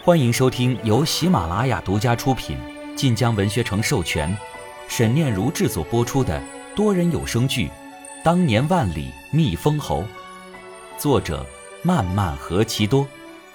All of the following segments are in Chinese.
欢迎收听由喜马拉雅独家出品、晋江文学城授权、沈念如制作播出的多人有声剧《当年万里觅封侯》，作者漫漫何其多。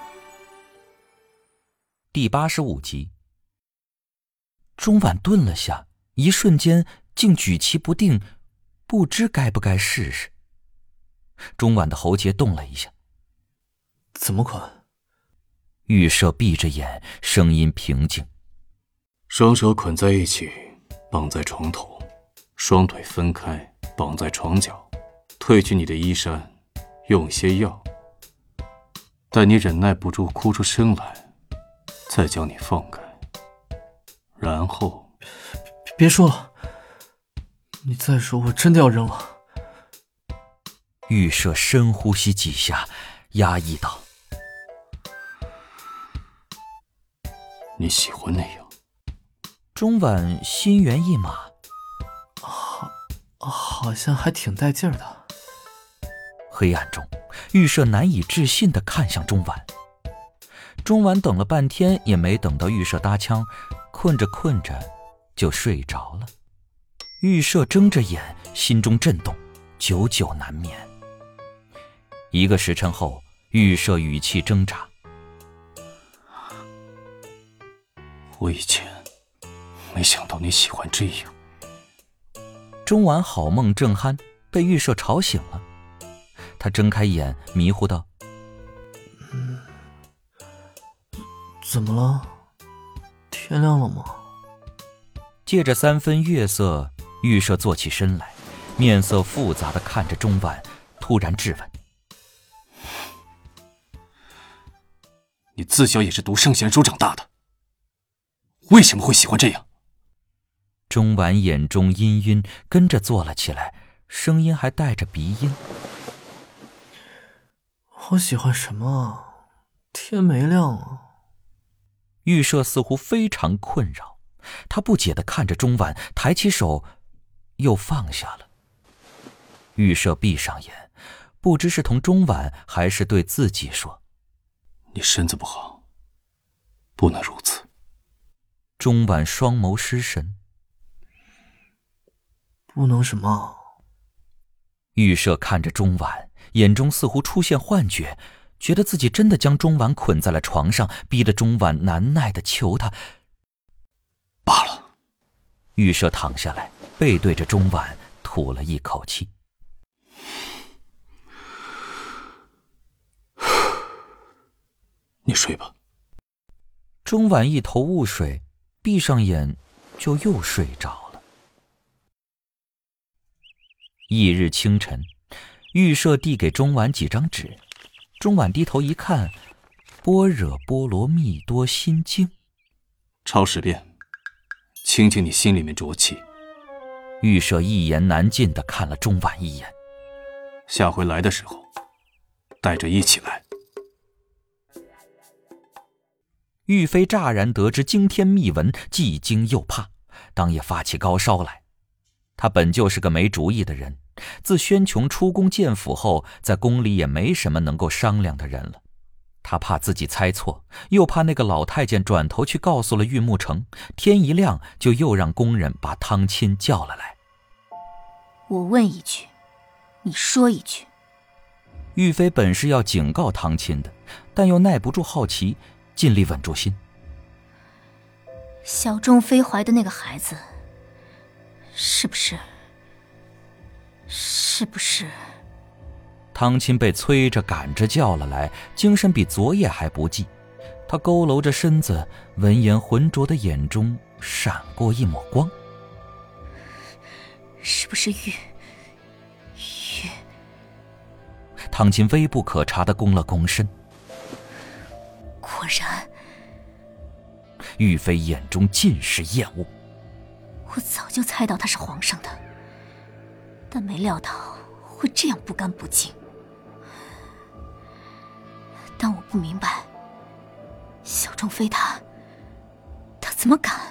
第85集。钟婉顿了下，一瞬间竟举棋不定，不知该不该试试。钟婉的喉结动了一下。 怎么捆？ 玉舍闭着眼，声音平静。 双手捆在一起，绑在床头，双腿分开，绑在床角，褪去你的衣衫，用些药，待你忍耐不住哭出声来，再将你放开，然后…… 别说了，你再说我真的要扔了。 玉舍深呼吸几下，压抑道： 你喜欢那样？ 钟婉心猿意马， 好像还挺带劲儿的。 黑暗中，玉舍难以置信地看向钟婉。钟婉等了半天也没等到玉舍搭腔，困着困着就睡着了。玉舍睁着眼，心中震动，久久难眠。1个时辰后，玉舍语气挣扎： 我以前没想到你喜欢这样。 钟婉好梦正酣，被玉舍吵醒了。他睁开眼，迷糊道： 怎么了？天亮了吗？ 借着3分月色，玉舍坐起身来，面色复杂地看着钟婉，突然质问： 你自小也是读圣贤书长大的，为什么会喜欢这样？ 钟婉眼中氤氲，跟着坐了起来，声音还带着鼻音： 我喜欢什么？天没亮啊。 玉舍似乎非常困扰，他不解地看着钟婉，抬起手又放下了。玉舍闭上眼，不知是同钟婉还是对自己说： 你身子不好，不能如此。 钟婉双眸失神。 不能什么？ 玉舍看着钟婉，眼中似乎出现幻觉，觉得自己真的将钟婉捆在了床上，逼得钟婉难耐地求他。 罢了。 玉舍躺下来，背对着钟婉，吐了一口气。 你睡吧。 钟婉一头雾水，闭上眼就又睡着了。翌日清晨，玉舍递给钟婉几张纸，钟婉低头一看，般若波罗蜜多心经。 抄10遍，清清你心里面浊气。 玉舍一言难尽地看了钟婉一眼。 下回来的时候，带着一起来。 玉妃乍然得知惊天秘闻，既惊又怕，当夜发起高烧来。她本就是个没主意的人，自宣琼出宫见府后，在宫里也没什么能够商量的人了。她怕自己猜错，又怕那个老太监转头去告诉了玉木城，天一亮就又让工人把汤亲叫了来。 我问一句，你说一句。 玉妃本是要警告汤亲的，但又耐不住好奇，尽力稳住心。 小钟飞怀的那个孩子，是不是？ 汤亲被催着赶着叫了来，精神比昨夜还不济。他佝偻着身子，闻言浑浊的眼中闪过一抹光。 是不是玉？ 汤亲微不可察地躬了躬身。 果然。 玉妃眼中尽是厌恶。 我早就猜到他是皇上的，但没料到会这样不干不净。但我不明白，小钟飞他怎么敢？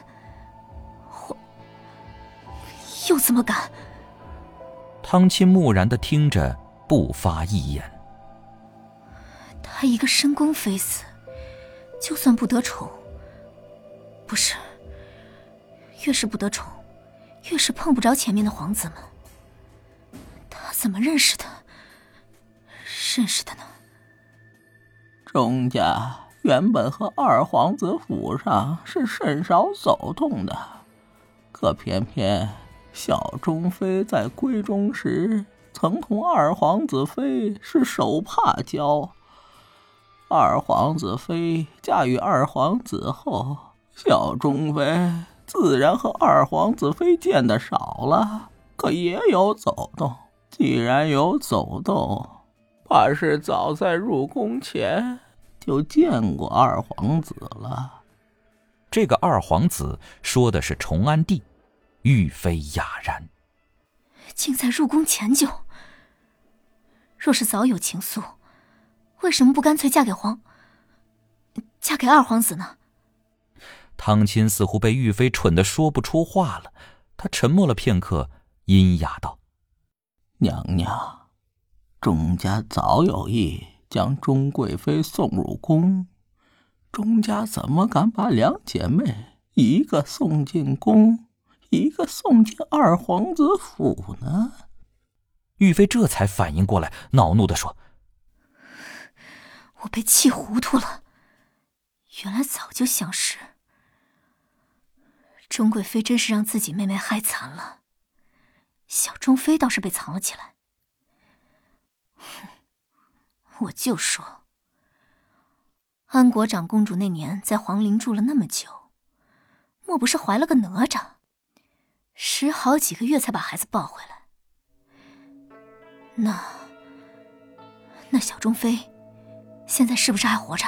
又怎么敢？ 汤亲木然地听着，不发一言。 他一个深宫妃子， 就算不得宠，不是，越是不得宠，越是碰不着前面的皇子们。他怎么认识的呢？ 钟家原本和二皇子府上是甚少走动的，可偏偏小钟妃在闺中时曾同二皇子妃是手帕交。二皇子妃嫁与二皇子后，小钟妃自然和二皇子妃见得少了，可也有走动。既然有走动，怕是早在入宫前就见过二皇子了。 这个二皇子说的是崇安帝。玉妃哑然， 竟在入宫前就。若是早有情愫，为什么不干脆嫁给二皇子呢？ 汤亲似乎被玉妃蠢得说不出话了，她沉默了片刻，阴哑道： 娘娘，钟家早有意将钟贵妃送入宫，钟家怎么敢把两姐妹一个送进宫，一个送进二皇子府呢？ 玉妃这才反应过来，恼怒地说： 我被气糊涂了，原来早就想是。钟贵妃真是让自己妹妹害惨了，小钟妃倒是被藏了起来。我就说，安国长公主那年在皇陵住了那么久，莫不是怀了个哪吒，10好几个月才把孩子抱回来。那小钟妃现在是不是还活着？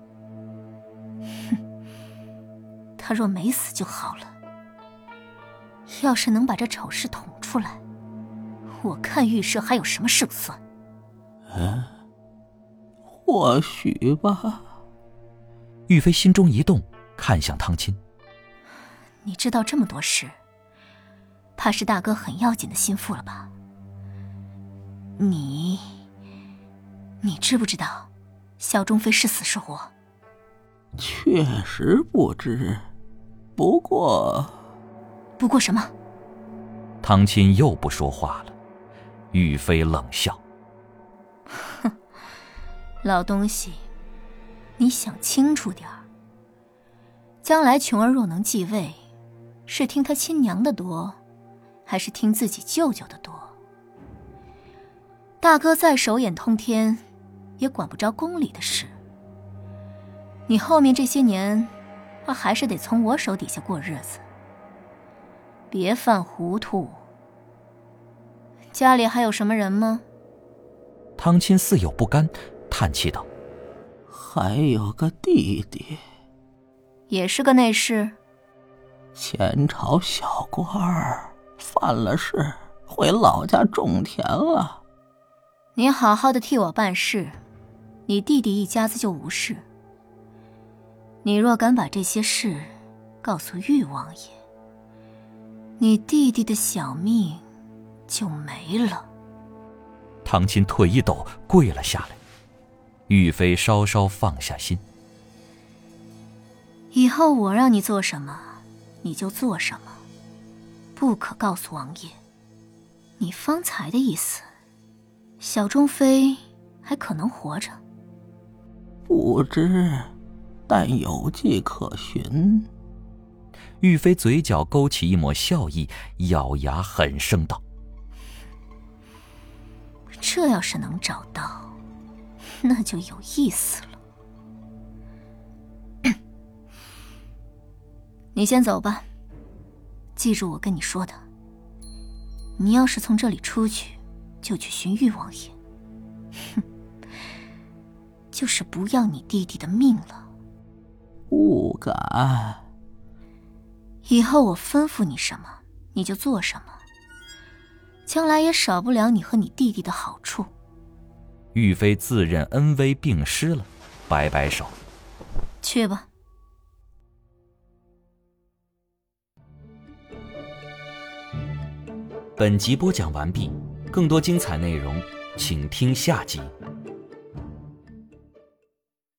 她若没死就好了。要是能把这丑事捅出来，我看玉社还有什么胜算？ 或许吧。 玉妃心中一动，看向汤亲。 你知道这么多事，怕是大哥很要紧的心腹了吧？你知不知道小钟妃是死是活？ 确实不知，不过什么？ 汤亲又不说话了。玉妃冷笑： 哼，老东西，你想清楚点儿。将来琼儿若能继位，是听她亲娘的多，还是听自己舅舅的多？大哥再手眼通天，也管不着宫里的事。你后面这些年，还是得从我手底下过日子，别犯糊涂。家里还有什么人吗？ 汤亲似有不甘，叹气道： 还有个弟弟， 也是个内侍。 前朝小官儿犯了事，回老家种田了。 你好好的替我办事，你弟弟一家子就无事。你若敢把这些事告诉玉王爷，你弟弟的小命就没了。 汤亲腿一抖，跪了下来。玉妃稍稍放下心。 以后我让你做什么，你就做什么，不可告诉王爷。你方才的意思，小钟妃还可能活着？ 不知，但有迹可循。 玉妃嘴角勾起一抹笑意，咬牙狠声道： 这要是能找到，那就有意思了。你先走吧，记住我跟你说的，你要是从这里出去，就去寻玉王爷。哼，就是不要你弟弟的命了。 不敢。 以后我吩咐你什么，你就做什么，将来也少不了你和你弟弟的好处。 玉妃自认恩威并施了，摆摆手： 去吧。 本集播讲完毕，更多精彩内容，请听下集。